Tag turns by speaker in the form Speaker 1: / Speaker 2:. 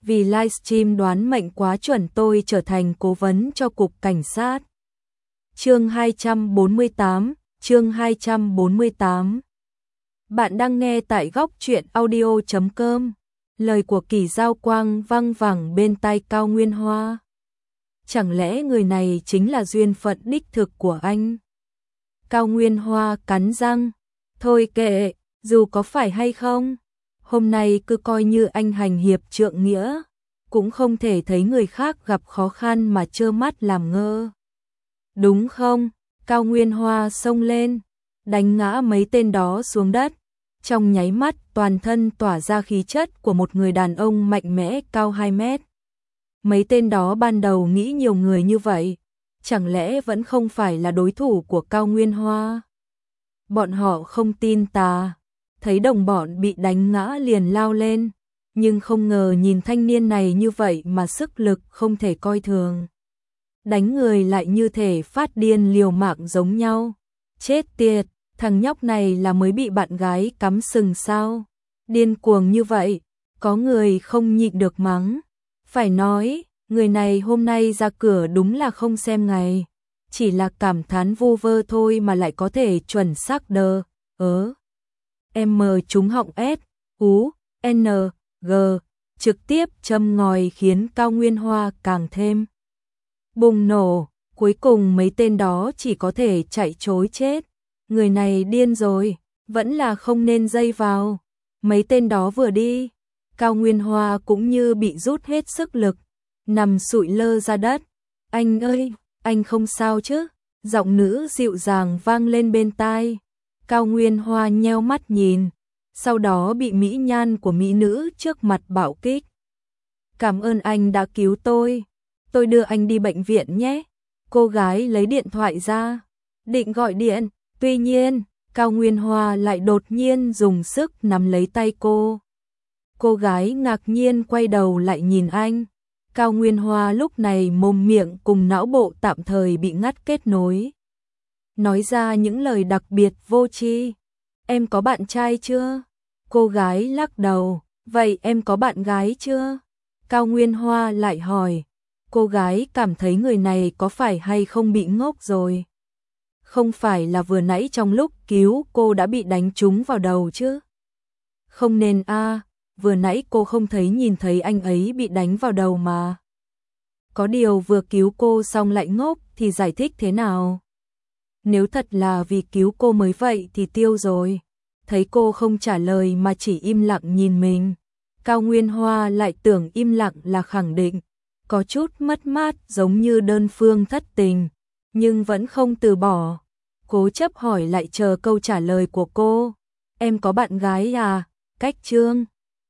Speaker 1: vì livestream đoán mệnh quá chuẩn tôi trở thành cố vấn cho cục cảnh sát. Chương 248, chương 248. Bạn đang nghe tại góc truyện audio.com. Lời của Kỳ Giao Quang vang vẳng bên tai Cao Nguyên Hoa. Chẳng lẽ người này chính là duyên phận đích thực của anh? Cao Nguyên Hoa cắn răng. Thôi kệ, dù có phải hay không, hôm nay cứ coi như anh hành hiệp trượng nghĩa, cũng không thể thấy người khác gặp khó khăn mà trơ mắt làm ngơ. Đúng không? Cao Nguyên Hoa xông lên, đánh ngã mấy tên đó xuống đất. Trong nháy mắt toàn thân tỏa ra khí chất của một người đàn ông mạnh mẽ cao 2 mét. Mấy tên đó ban đầu nghĩ nhiều người như vậy, chẳng lẽ vẫn không phải là đối thủ của Cao Nguyên Hoa? Bọn họ không tin tà, thấy đồng bọn bị đánh ngã liền lao lên, nhưng không ngờ nhìn thanh niên này như vậy mà sức lực không thể coi thường. Đánh người lại như thể phát điên liều mạng giống nhau. Chết tiệt, thằng nhóc này là mới bị bạn gái cắm sừng sao? Điên cuồng như vậy, có người không nhịn được mắng. Phải nói, người này hôm nay ra cửa đúng là không xem ngày. Chỉ là cảm thán vu vơ thôi mà lại có thể chuẩn xác đờ, M trúng họng S, U, N, G, trực tiếp châm ngòi khiến Cao Nguyên Hoa càng thêm bùng nổ. Cuối cùng mấy tên đó chỉ có thể chạy trối chết. Người này điên rồi, vẫn là không nên dây vào. Mấy tên đó vừa đi, Cao Nguyên Hoa cũng như bị rút hết sức lực, nằm sụi lơ ra đất. Anh ơi, anh không sao chứ? Giọng nữ dịu dàng vang lên bên tai. Cao Nguyên Hoa nheo mắt nhìn, sau đó bị mỹ nhan của mỹ nữ trước mặt bạo kích. Cảm ơn anh đã cứu tôi đưa anh đi bệnh viện nhé. Cô gái lấy điện thoại ra, định gọi điện, tuy nhiên, Cao Nguyên Hoa lại đột nhiên dùng sức nắm lấy tay cô. Cô gái ngạc nhiên quay đầu lại nhìn anh. Cao Nguyên Hoa lúc này mồm miệng cùng não bộ tạm thời bị ngắt kết nối. Nói ra những lời đặc biệt vô tri. Em có bạn trai chưa? Cô gái lắc đầu. Vậy em có bạn gái chưa? Cao Nguyên Hoa lại hỏi. Cô gái cảm thấy người này có phải hay không bị ngốc rồi. Không phải là vừa nãy trong lúc cứu cô đã bị đánh trúng vào đầu chứ? Không nên a, vừa nãy cô không thấy nhìn thấy anh ấy bị đánh vào đầu mà. Có điều vừa cứu cô xong lại ngốc thì giải thích thế nào? Nếu thật là vì cứu cô mới vậy thì tiêu rồi. Thấy cô không trả lời mà chỉ im lặng nhìn mình, Cao Nguyên Hoa lại tưởng im lặng là khẳng định. Có chút mất mát giống như đơn phương thất tình, nhưng vẫn không từ bỏ. Cố chấp hỏi lại chờ câu trả lời của cô. Em có bạn gái à? Cách Trương